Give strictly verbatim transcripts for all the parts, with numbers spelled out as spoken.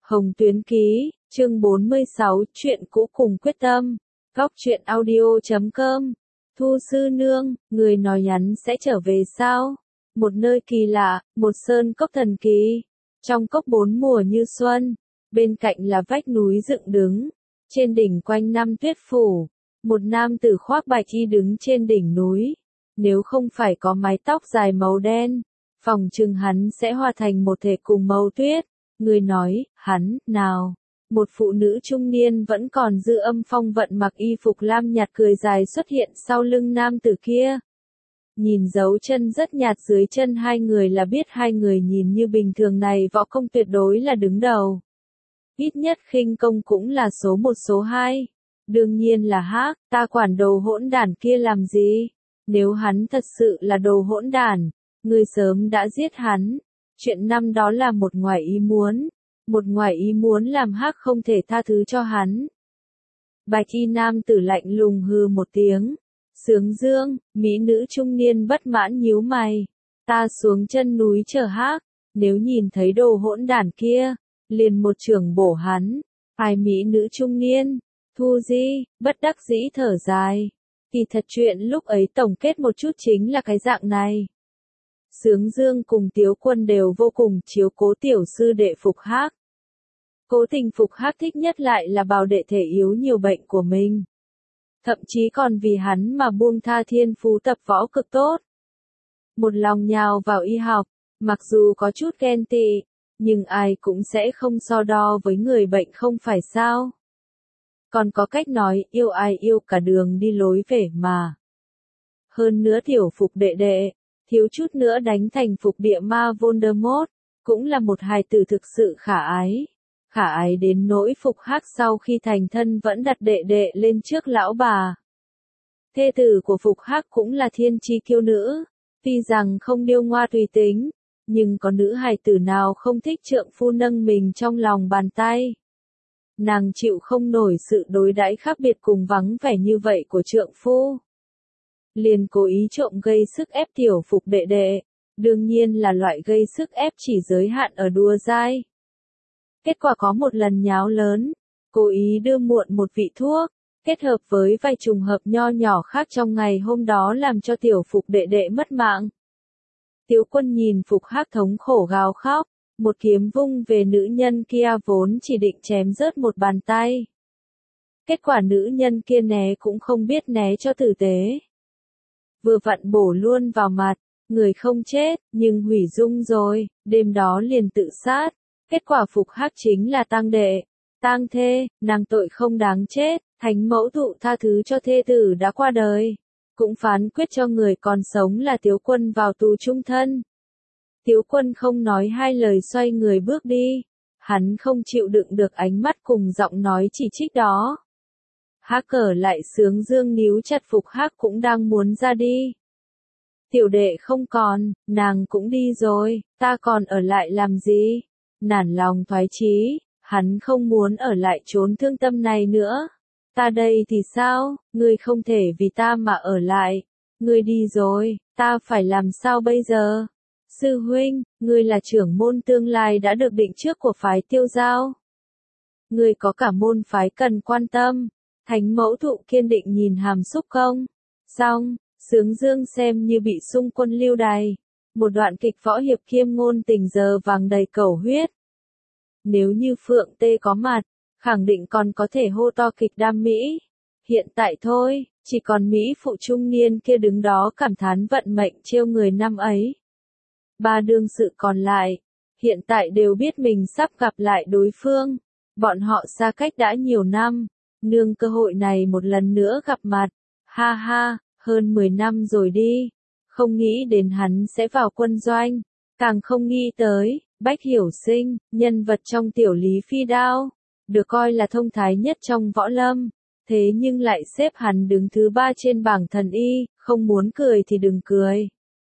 Hồng Tuyến Ký, chương bốn mươi sáu, chuyện cũ cùng quyết tâm. Góc truyện audio chấm com. Thu sư nương, người nói nhắn sẽ trở về sao? Một nơi kỳ lạ, một sơn cốc thần kỳ. Trong cốc bốn mùa như xuân, bên cạnh là vách núi dựng đứng. Trên đỉnh quanh năm tuyết phủ, một nam tử khoác bạch y đứng trên đỉnh núi. Nếu không phải có mái tóc dài màu đen, phòng chừng hắn sẽ hòa thành một thể cùng màu tuyết. Người nói, hắn, nào? Một phụ nữ trung niên vẫn còn dư âm phong vận mặc y phục lam nhạt cười dài xuất hiện sau lưng nam tử kia. Nhìn dấu chân rất nhạt dưới chân hai người là biết hai người nhìn như bình thường này võ công tuyệt đối là đứng đầu. Ít nhất khinh công cũng là số một số hai. Đương nhiên là hắc, ta quản đồ hỗn đản kia làm gì? Nếu hắn thật sự là đồ hỗn đản, người sớm đã giết hắn. Chuyện năm đó là một ngoài ý muốn. Một ngoài ý muốn làm hắc không thể tha thứ cho hắn. Bạch y nam tử lạnh lùng hừ một tiếng. Sướng dương, mỹ nữ trung niên bất mãn nhíu mày. Ta xuống chân núi chờ hắc, nếu nhìn thấy đồ hỗn đản kia, liền một trường bổ hắn. Ai mỹ nữ trung niên, Thu Di, bất đắc dĩ thở dài. Kỳ thật chuyện lúc ấy tổng kết một chút chính là cái dạng này. Sướng Dương cùng Tiếu Quân đều vô cùng chiếu cố tiểu sư đệ Phục Hắc. Cố tình Phục Hắc thích nhất lại là bảo đệ thể yếu nhiều bệnh của mình. Thậm chí còn vì hắn mà buông tha thiên phú tập võ cực tốt. Một lòng nhào vào y học, mặc dù có chút ghen tị, nhưng ai cũng sẽ không so đo với người bệnh không phải sao. Còn có cách nói yêu ai yêu cả đường đi lối về mà. Hơn nữa tiểu Phục đệ đệ, thiếu chút nữa đánh thành Phục địa ma Voldemort, cũng là một hài tử thực sự khả ái. Khả ái đến nỗi Phục Hắc sau khi thành thân vẫn đặt đệ đệ lên trước lão bà. Thê tử của Phục Hắc cũng là thiên chi kiêu nữ, tuy rằng không điêu ngoa tùy tính, nhưng có nữ hài tử nào không thích trượng phu nâng mình trong lòng bàn tay. Nàng chịu không nổi sự đối đãi khác biệt cùng vắng vẻ như vậy của trượng phu. Liền cố ý trộm gây sức ép tiểu Phục đệ đệ, đương nhiên là loại gây sức ép chỉ giới hạn ở đùa dai. Kết quả có một lần nháo lớn, cố ý đưa muộn một vị thuốc, kết hợp với vài trùng hợp nho nhỏ khác trong ngày hôm đó làm cho tiểu Phục đệ đệ mất mạng. Tiếu Quân nhìn Phục Hắc thống khổ gào khóc, một kiếm vung về nữ nhân kia vốn chỉ định chém rớt một bàn tay. Kết quả nữ nhân kia né cũng không biết né cho tử tế. Vừa vặn bổ luôn vào mặt, người không chết, nhưng hủy dung rồi, đêm đó liền tự sát. Kết quả Phục Hắc chính là tang đệ, tang thê, nàng tội không đáng chết, thánh mẫu thụ tha thứ cho thê tử đã qua đời. Cũng phán quyết cho người còn sống là Tiếu Quân vào tù chung thân. Tiếu Quân không nói hai lời xoay người bước đi. Hắn không chịu đựng được ánh mắt cùng giọng nói chỉ trích đó. Hắc cờ lại Sướng Dương níu chặt Phục Hắc cũng đang muốn ra đi. Tiểu đệ không còn, nàng cũng đi rồi, ta còn ở lại làm gì? Nản lòng thoái chí, hắn không muốn ở lại chốn thương tâm này nữa. Ta đây thì sao, ngươi không thể vì ta mà ở lại. Ngươi đi rồi, ta phải làm sao bây giờ? Sư huynh, ngươi là trưởng môn tương lai đã được định trước của phái Tiêu Giao. Ngươi có cả môn phái cần quan tâm. Thánh mẫu thụ kiên định nhìn Hàm Xúc Công. Xong, Sướng Dương xem như bị xung quân lưu đày. Một đoạn kịch võ hiệp khiêm ngôn tình giờ vàng đầy cầu huyết. Nếu như Phượng Tê có mặt, khẳng định còn có thể hô to kịch đam mỹ. Hiện tại thôi, chỉ còn Mỹ phụ trung niên kia đứng đó cảm thán vận mệnh trêu người năm ấy. Ba đương sự còn lại, hiện tại đều biết mình sắp gặp lại đối phương. Bọn họ xa cách đã nhiều năm, nương cơ hội này một lần nữa gặp mặt. Ha ha, hơn mười năm rồi đi. Không nghĩ đến hắn sẽ vào quân doanh, càng không nghĩ tới, Bách Hiểu Sinh, nhân vật trong tiểu Lý Phi Đao, được coi là thông thái nhất trong võ lâm, thế nhưng lại xếp hắn đứng thứ ba trên bảng thần y, không muốn cười thì đừng cười.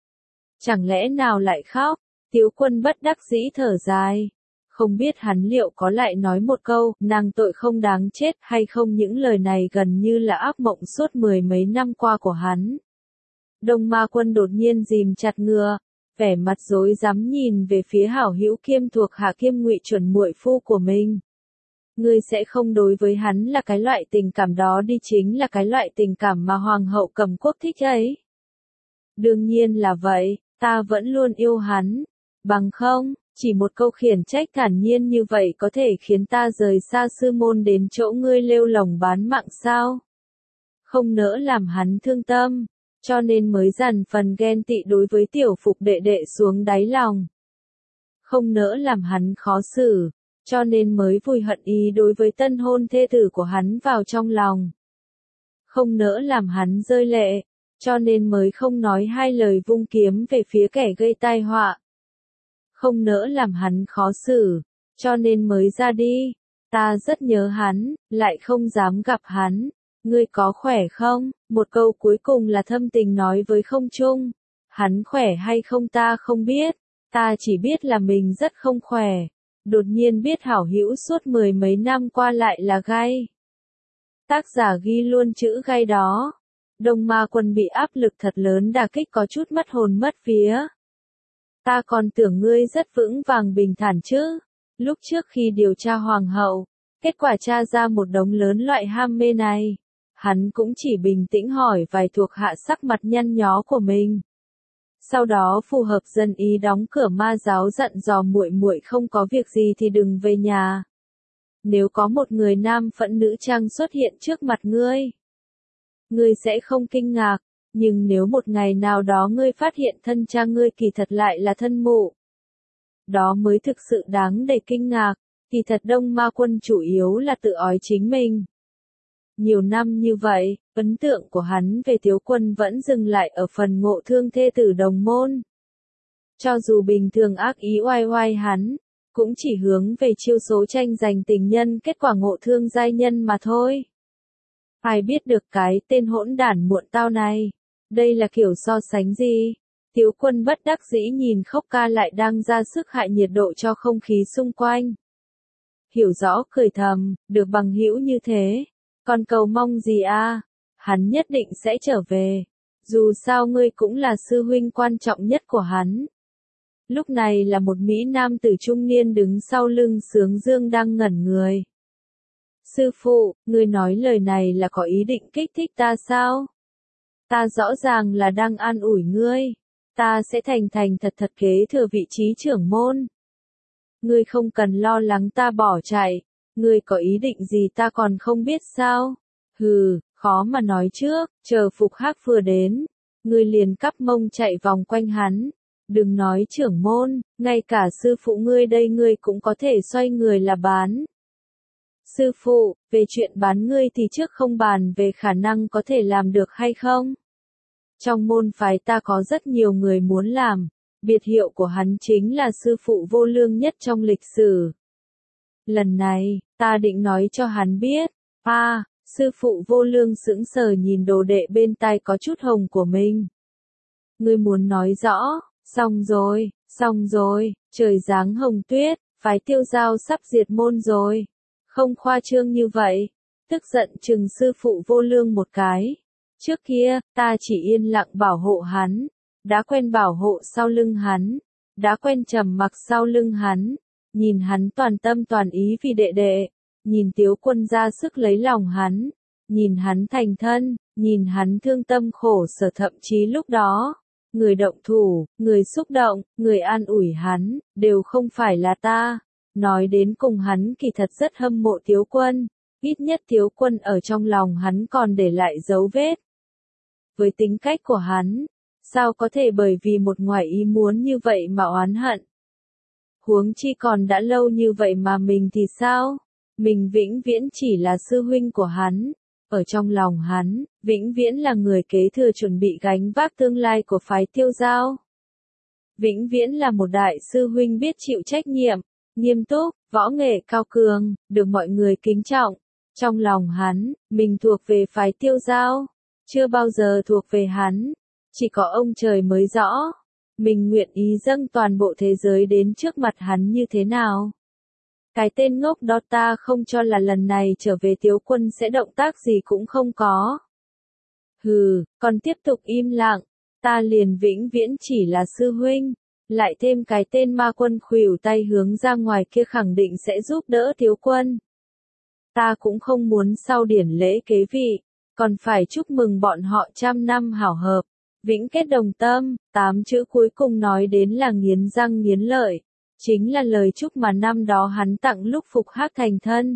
Chẳng lẽ nào lại khóc? Tiếu Quân bất đắc dĩ thở dài. Không biết hắn liệu có lại nói một câu, nàng tội không đáng chết hay không, những lời này gần như là ác mộng suốt mười mấy năm qua của hắn. Đông Ma Quân đột nhiên rìm chặt ngựa, vẻ mặt rối rắm nhìn về phía hảo hữu kiêm thuộc hạ kiêm ngụy chuẩn muội phu của mình. Ngươi sẽ không đối với hắn là cái loại tình cảm đó đi, chính là cái loại tình cảm mà hoàng hậu Cẩm Quốc thích ấy. Đương nhiên là vậy, ta vẫn luôn yêu hắn. Bằng không, chỉ một câu khiển trách thản nhiên như vậy có thể khiến ta rời xa sư môn đến chỗ ngươi lêu lồng bán mạng sao? Không nỡ làm hắn thương tâm, cho nên mới dằn phần ghen tị đối với tiểu Phục đệ đệ xuống đáy lòng. Không nỡ làm hắn khó xử, cho nên mới vùi hận ý đối với tân hôn thê tử của hắn vào trong lòng. Không nỡ làm hắn rơi lệ, cho nên mới không nói hai lời vung kiếm về phía kẻ gây tai họa. Không nỡ làm hắn khó xử, cho nên mới ra đi. Ta rất nhớ hắn, lại không dám gặp hắn. Ngươi có khỏe không? Một câu cuối cùng là thâm tình nói với không trung. Hắn khỏe hay không ta không biết, ta chỉ biết là mình rất không khỏe. Đột nhiên biết hảo hữu suốt mười mấy năm qua lại là gai. Tác giả ghi luôn chữ gai đó. Đông Ma Quân bị áp lực thật lớn đả kích có chút mất hồn mất vía. Ta còn tưởng ngươi rất vững vàng bình thản chứ. Lúc trước khi điều tra hoàng hậu, kết quả tra ra một đống lớn loại ham mê này. Hắn cũng chỉ bình tĩnh hỏi vài thuộc hạ sắc mặt nhăn nhó của mình. Sau đó phù hợp dân ý đóng cửa ma giáo dặn dò muội muội không có việc gì thì đừng về nhà. Nếu có một người nam phẫn nữ trang xuất hiện trước mặt ngươi, ngươi sẽ không kinh ngạc, nhưng nếu một ngày nào đó ngươi phát hiện thân cha ngươi kỳ thật lại là thân mụ, đó mới thực sự đáng để kinh ngạc. Kỳ thật Đông Ma Quân chủ yếu là tự ói chính mình. Nhiều năm như vậy, ấn tượng của hắn về Tiếu Quân vẫn dừng lại ở phần ngộ thương thê tử đồng môn. Cho dù bình thường ác ý oai oai hắn, cũng chỉ hướng về chiêu số tranh giành tình nhân, kết quả ngộ thương giai nhân mà thôi. Ai biết được cái tên hỗn đản muộn tao này, đây là kiểu so sánh gì? Tiếu Quân bất đắc dĩ nhìn Khốc Ca lại đang ra sức hại nhiệt độ cho không khí xung quanh. Hiểu rõ cười thầm, được bằng hữu như thế, còn cầu mong gì a? Hắn nhất định sẽ trở về. Dù sao ngươi cũng là sư huynh quan trọng nhất của hắn. Lúc này là một mỹ nam tử trung niên đứng sau lưng Sướng Dương đang ngẩn người. Sư phụ, ngươi nói lời này là có ý định kích thích ta sao? Ta rõ ràng là đang an ủi ngươi. Ta sẽ thành thành thật thật kế thừa vị trí trưởng môn. Ngươi không cần lo lắng ta bỏ chạy. Ngươi có ý định gì ta còn không biết sao? Hừ, khó mà nói trước, chờ Phục Hắc vừa đến. Ngươi liền cắp mông chạy vòng quanh hắn. Đừng nói trưởng môn, ngay cả sư phụ ngươi đây ngươi cũng có thể xoay người là bán. Sư phụ, về chuyện bán ngươi thì trước không bàn về khả năng có thể làm được hay không? Trong môn phái ta có rất nhiều người muốn làm, biệt hiệu của hắn chính là sư phụ vô lương nhất trong lịch sử. Lần này, ta định nói cho hắn biết. A, à, sư phụ vô lương sững sờ nhìn đồ đệ bên tai có chút hồng của mình. Ngươi muốn nói rõ, xong rồi, xong rồi, trời giáng hồng tuyết, phái Tiêu Giao sắp diệt môn rồi. Không khoa trương như vậy. Tức giận chừng sư phụ vô lương một cái. Trước kia, ta chỉ yên lặng bảo hộ hắn, đã quen bảo hộ sau lưng hắn, đã quen trầm mặc sau lưng hắn, nhìn hắn toàn tâm toàn ý vì đệ đệ, nhìn Tiếu Quân ra sức lấy lòng hắn, nhìn hắn thành thân, nhìn hắn thương tâm khổ sở, thậm chí lúc đó, người động thủ, người xúc động, người an ủi hắn, đều không phải là ta. Nói đến cùng hắn kỳ thật rất hâm mộ Tiếu Quân, ít nhất Tiếu Quân ở trong lòng hắn còn để lại dấu vết. Với tính cách của hắn, sao có thể bởi vì một ngoài ý muốn như vậy mà oán hận? Huống chi còn đã lâu như vậy mà mình thì sao? Mình vĩnh viễn chỉ là sư huynh của hắn. Ở trong lòng hắn, vĩnh viễn là người kế thừa chuẩn bị gánh vác tương lai của phái Tiêu Giao. Vĩnh viễn là một đại sư huynh biết chịu trách nhiệm, nghiêm túc, võ nghệ cao cường, được mọi người kính trọng. Trong lòng hắn, mình thuộc về phái Tiêu Giao, chưa bao giờ thuộc về hắn. Chỉ có ông trời mới rõ. Mình nguyện ý dâng toàn bộ thế giới đến trước mặt hắn như thế nào. Cái tên ngốc đó ta không cho là lần này trở về Tiếu Quân sẽ động tác gì cũng không có. Hừ, còn tiếp tục im lặng, ta liền vĩnh viễn chỉ là sư huynh. lại thêm cái tên ma quân khuỷu tay hướng ra ngoài kia khẳng định sẽ giúp đỡ Tiếu Quân. Ta cũng không muốn sau điển lễ kế vị, còn phải chúc mừng bọn họ trăm năm hảo hợp, vĩnh kết đồng tâm, tám chữ cuối cùng nói đến là nghiến răng nghiến lợi, chính là lời chúc mà năm đó hắn tặng lúc phục hắc thành thân.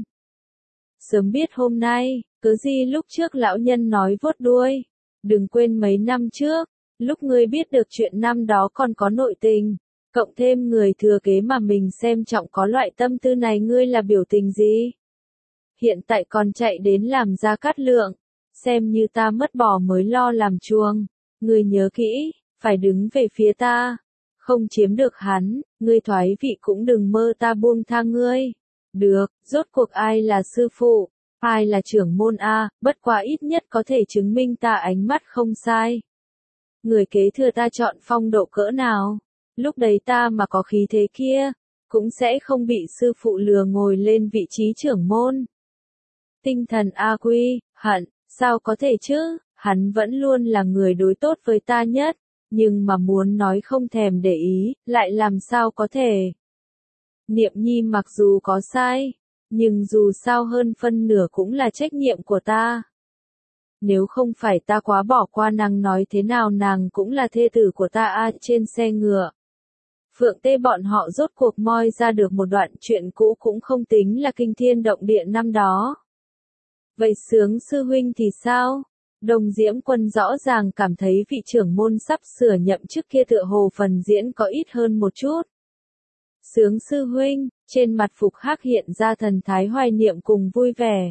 Sớm biết hôm nay, cớ gì lúc trước lão nhân nói vuốt đuôi, đừng quên mấy năm trước, lúc ngươi biết được chuyện năm đó còn có nội tình, cộng thêm người thừa kế mà mình xem trọng có loại tâm tư này, ngươi là biểu tình gì? Hiện tại còn chạy đến làm Gia Cát Lượng, xem như ta mất bò mới lo làm chuông, ngươi nhớ kỹ, phải đứng về phía ta, không chiếm được hắn, ngươi thoái vị cũng đừng mơ ta buông tha ngươi. Được, rốt cuộc ai là sư phụ, ai là trưởng môn a, bất quá ít nhất có thể chứng minh ta ánh mắt không sai. Người kế thừa ta chọn phong độ cỡ nào, lúc đấy ta mà có khí thế kia, cũng sẽ không bị sư phụ lừa ngồi lên vị trí trưởng môn. Tinh thần A Quy, hận, sao có thể chứ, hắn vẫn luôn là người đối tốt với ta nhất, nhưng mà muốn nói không thèm để ý, lại làm sao có thể. Niệm Nhi mặc dù có sai, nhưng dù sao hơn phân nửa cũng là trách nhiệm của ta. Nếu không phải ta quá bỏ qua nàng, nói thế nào nàng cũng là thê tử của ta a. Trên xe ngựa, Phượng Tê bọn họ rốt cuộc moi ra được một đoạn chuyện cũ cũng không tính là kinh thiên động địa năm đó. Vậy Sướng sư huynh thì sao? Đồng Diễm Quân rõ ràng cảm thấy vị trưởng môn sắp sửa nhậm chức kia tựa hồ phần diễn có ít hơn một chút. Sướng sư huynh, trên mặt Phục Hắc hiện ra thần thái hoài niệm cùng vui vẻ.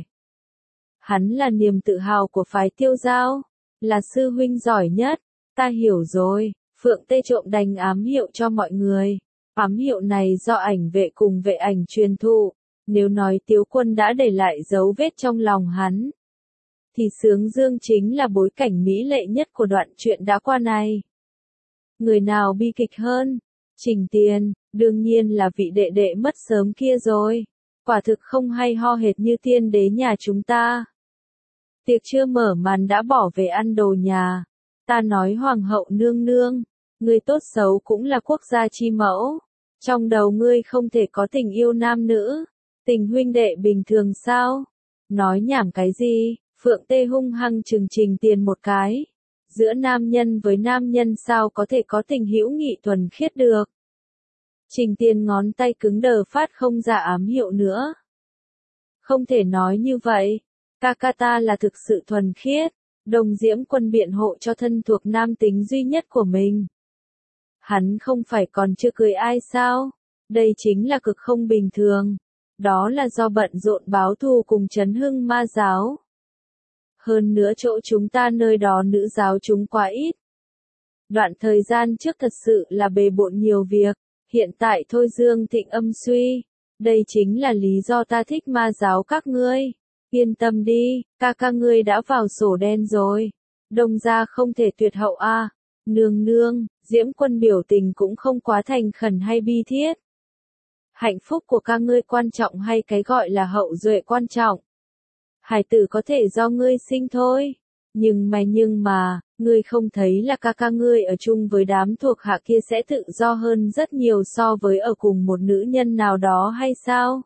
Hắn là niềm tự hào của phái Tiêu Giao, là sư huynh giỏi nhất, ta hiểu rồi. Phượng Tê trộm đành ám hiệu cho mọi người. Ám hiệu này do ảnh vệ cùng vệ ảnh truyền thụ, nếu nói Tiếu Quân đã để lại dấu vết trong lòng hắn, thì Sướng Dương chính là bối cảnh mỹ lệ nhất của đoạn truyện đã qua này. Người nào bi kịch hơn? Trình Tiền, đương nhiên là vị đệ đệ mất sớm kia rồi. Quả thực không hay ho hệt như tiên đế nhà chúng ta. Tiệc chưa mở màn đã bỏ về ăn đồ nhà. Ta nói hoàng hậu nương nương, ngươi tốt xấu cũng là quốc gia chi mẫu. Trong đầu ngươi không thể có tình yêu nam nữ, tình huynh đệ bình thường sao? Nói nhảm cái gì? Phượng Tê hung hăng trừng Trình Tiền một cái. Giữa nam nhân với nam nhân sao có thể có tình hữu nghị thuần khiết được? Trình Tiền ngón tay cứng đờ phát không ra ám hiệu nữa. Không thể nói như vậy. Ca ca ta là thực sự thuần khiết. Đồng Diễm Quân biện hộ cho thân thuộc nam tính duy nhất của mình. Hắn không phải còn chưa cưới ai sao? Đây chính là cực không bình thường. Đó là do bận rộn báo thù cùng chấn hưng ma giáo. Hơn nữa chỗ chúng ta nơi đó nữ giáo chúng quá ít. Đoạn thời gian trước thật sự là bề bộn nhiều việc, hiện tại thôi Dương Thịnh âm suy. Đây chính là lý do ta thích ma giáo các ngươi. Yên tâm đi, ca ca ngươi đã vào sổ đen rồi. Đông gia không thể tuyệt hậu a. À. Nương nương, Diễm Quân biểu tình cũng không quá thành khẩn hay bi thiết. Hạnh phúc của ca ngươi quan trọng hay cái gọi là hậu duệ quan trọng? Hải tử có thể do ngươi sinh thôi. Nhưng mà nhưng mà, ngươi không thấy là ca ca ngươi ở chung với đám thuộc hạ kia sẽ tự do hơn rất nhiều so với ở cùng một nữ nhân nào đó hay sao?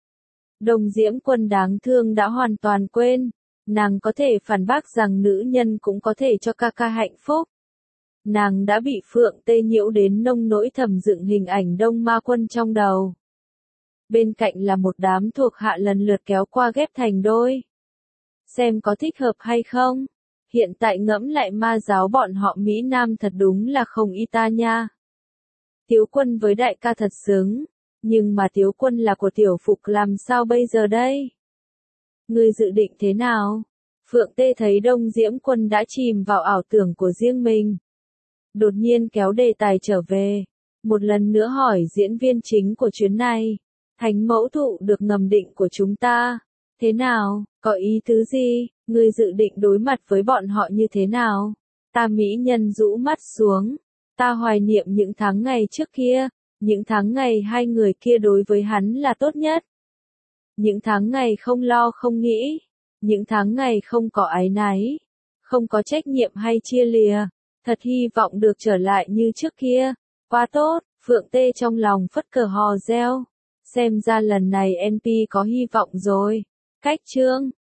Đồng Diễm Quân đáng thương đã hoàn toàn quên. Nàng có thể phản bác rằng nữ nhân cũng có thể cho ca ca hạnh phúc. Nàng đã bị Phượng Tê nhiễu đến nông nỗi thầm dựng hình ảnh Đông Ma Quân trong đầu. Bên cạnh là một đám thuộc hạ lần lượt kéo qua ghép thành đôi. Xem có thích hợp hay không? Hiện tại ngẫm lại ma giáo bọn họ Mỹ Nam thật đúng là không y ta nha. Tiếu Quân với đại ca thật xứng. Nhưng mà Tiếu Quân là của Tiểu Phục làm sao bây giờ đây? Ngươi dự định thế nào? Phượng Tê thấy Đông Diễm Quân đã chìm vào ảo tưởng của riêng mình. Đột nhiên kéo đề tài trở về. Một lần nữa hỏi diễn viên chính của chuyến này. Thánh mẫu thụ được ngầm định của chúng ta. Thế nào, có ý tứ gì? Ngươi dự định đối mặt với bọn họ như thế nào? Ta mỹ nhân rũ mắt xuống. Ta hoài niệm những tháng ngày trước kia. Những tháng ngày hai người kia đối với hắn là tốt nhất. Những tháng ngày không lo không nghĩ. Những tháng ngày không có áy náy. Không có trách nhiệm hay chia lìa. Thật hy vọng được trở lại như trước kia. Quá tốt, Phượng Tê trong lòng phất cờ hò reo. Xem ra lần này en pê có hy vọng rồi. Cách chương